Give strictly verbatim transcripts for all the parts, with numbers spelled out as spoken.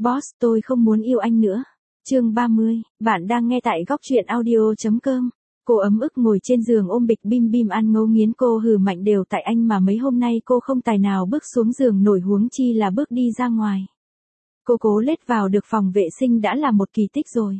Boss, tôi không muốn yêu anh nữa. Chương ba mươi, bạn đang nghe tại góc truyện audio.com. Cô ấm ức ngồi trên giường ôm bịch bim bim ăn ngấu nghiến, cô hừ mạnh đều tại anh mà mấy hôm nay cô không tài nào bước xuống giường nổi, huống chi là bước đi ra ngoài. Cô cố lết vào được phòng vệ sinh đã là một kỳ tích rồi.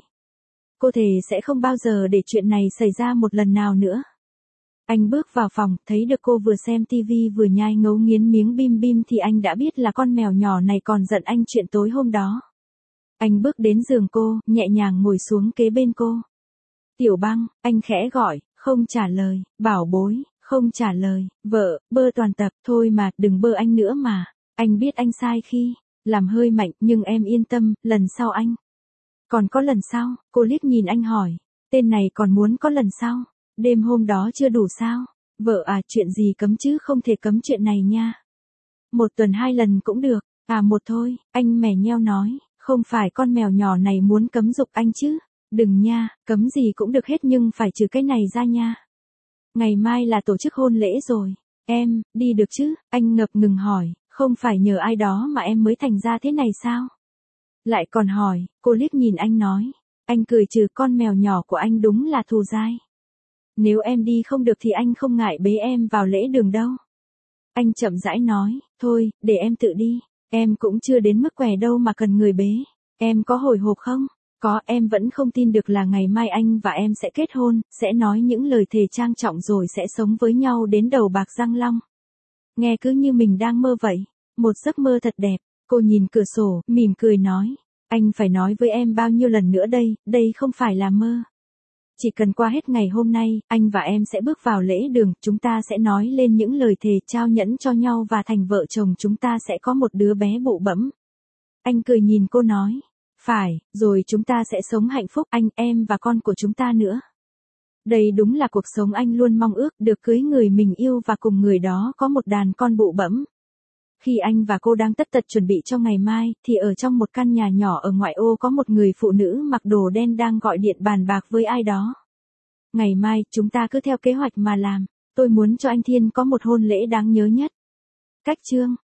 Cô thề sẽ không bao giờ để chuyện này xảy ra một lần nào nữa. Anh bước vào phòng, thấy được cô vừa xem tivi vừa nhai ngấu nghiến miếng bim bim thì anh đã biết là con mèo nhỏ này còn giận anh chuyện tối hôm đó. Anh bước đến giường cô, nhẹ nhàng ngồi xuống kế bên cô. Tiểu Băng, anh khẽ gọi, không trả lời. Bảo bối, không trả lời. Vợ, bơ toàn tập, thôi mà, đừng bơ anh nữa mà. Anh biết anh sai khi làm hơi mạnh, nhưng em yên tâm, lần sau anh. Còn có lần sau? Cô liếc nhìn anh hỏi. Tên này còn muốn có lần sau? Đêm hôm đó chưa đủ sao? Vợ à, chuyện gì cấm chứ không thể cấm chuyện này nha. Một tuần hai lần cũng được. À một thôi, anh mè nheo nói. Không phải con mèo nhỏ này muốn cấm dục anh chứ? Đừng nha, cấm gì cũng được hết nhưng phải trừ cái này ra nha. Ngày mai là tổ chức hôn lễ rồi. Em, đi được chứ? Anh ngập ngừng hỏi. Không phải nhờ ai đó mà em mới thành ra thế này sao? Lại còn hỏi, cô liếc nhìn anh nói. Anh cười trừ, con mèo nhỏ của anh đúng là thù dai. Nếu em đi không được thì anh không ngại bế em vào lễ đường đâu. Anh chậm rãi nói, thôi, để em tự đi. Em cũng chưa đến mức què đâu mà cần người bế. Em có hồi hộp không? Có, em vẫn không tin được là ngày mai anh và em sẽ kết hôn, sẽ nói những lời thề trang trọng rồi sẽ sống với nhau đến đầu bạc răng long. Nghe cứ như mình đang mơ vậy. Một giấc mơ thật đẹp. Cô nhìn cửa sổ, mỉm cười nói. Anh phải nói với em bao nhiêu lần nữa đây, đây không phải là mơ. Chỉ cần qua hết ngày hôm nay, anh và em sẽ bước vào lễ đường, chúng ta sẽ nói lên những lời thề trao nhẫn cho nhau và thành vợ chồng, chúng ta sẽ có một đứa bé bụ bẫm. Anh cười nhìn cô nói. Phải, rồi chúng ta sẽ sống hạnh phúc, anh, em và con của chúng ta nữa. Đây đúng là cuộc sống anh luôn mong ước, được cưới người mình yêu và cùng người đó có một đàn con bụ bẫm. Khi anh và cô đang tất tật chuẩn bị cho ngày mai, thì ở trong một căn nhà nhỏ ở ngoại ô có một người phụ nữ mặc đồ đen đang gọi điện bàn bạc với ai đó. Ngày mai, chúng ta cứ theo kế hoạch mà làm. Tôi muốn cho anh Thiên có một hôn lễ đáng nhớ nhất. Cách chương